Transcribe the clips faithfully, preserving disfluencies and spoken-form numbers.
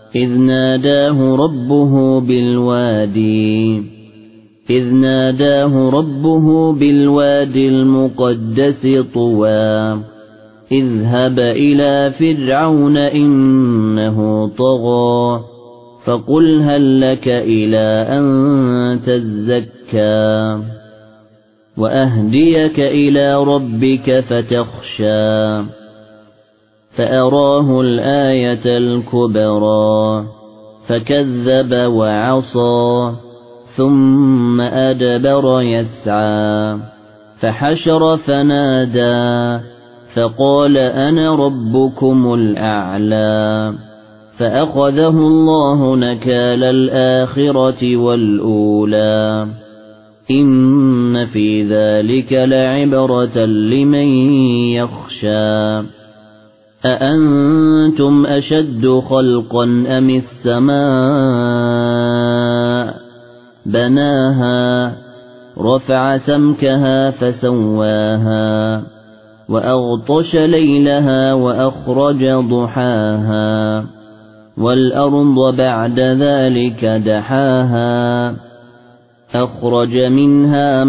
إذ ناداه ربه بالوادي إذ ناداه ربه بالوادي المقدس طوى اذهب إلى فرعون إنه طغى فقل هل لك إلى أن تزكى وأهديك إلى ربك فتخشى فأراه الآية الكبرى فكذب وعصى ثم أدبر يسعى فحشر فنادى فقال أنا ربكم الأعلى فأخذه الله نكال الآخرة والأولى إن في ذلك لعبرة لمن يخشى أأنتم أشد خلقا أم السماء بناها رفع سمكها فسواها وأغطش ليلها وأخرج ضحاها والأرض بعد ذلك دحاها أخرج منها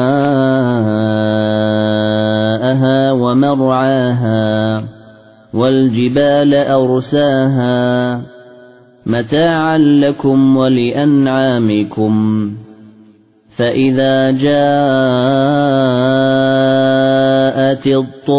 ماءها ومرعاها والجبال أرساها متاعا لكم ولأنعامكم فإذا جاءت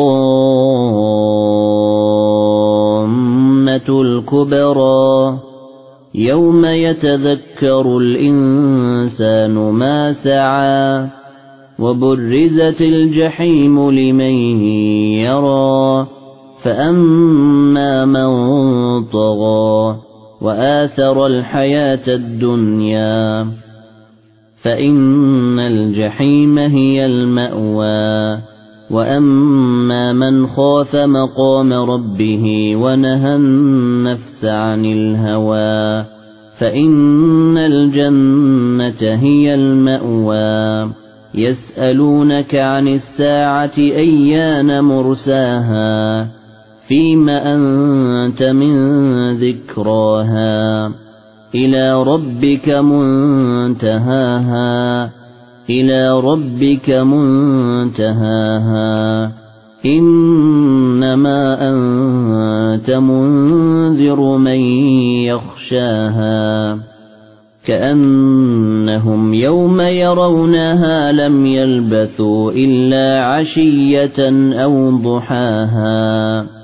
الطامة الكبرى يوم يتذكر الإنسان ما سعى وبرزت الجحيم لمن يرى فأما من طغى وآثر الحياة الدنيا فإن الجحيم هي المأوى وأما من خاف مقام ربه ونهى النفس عن الهوى فإن الجنة هي المأوى يسألونك عن الساعة أيان مرساها فيم أنت من ذكراها إلى ربك منتهاها إلى ربك منتهاها إنما أنت منذر من يخشاها كأنهم يوم يرونها لم يلبثوا إلا عشية أو ضحاها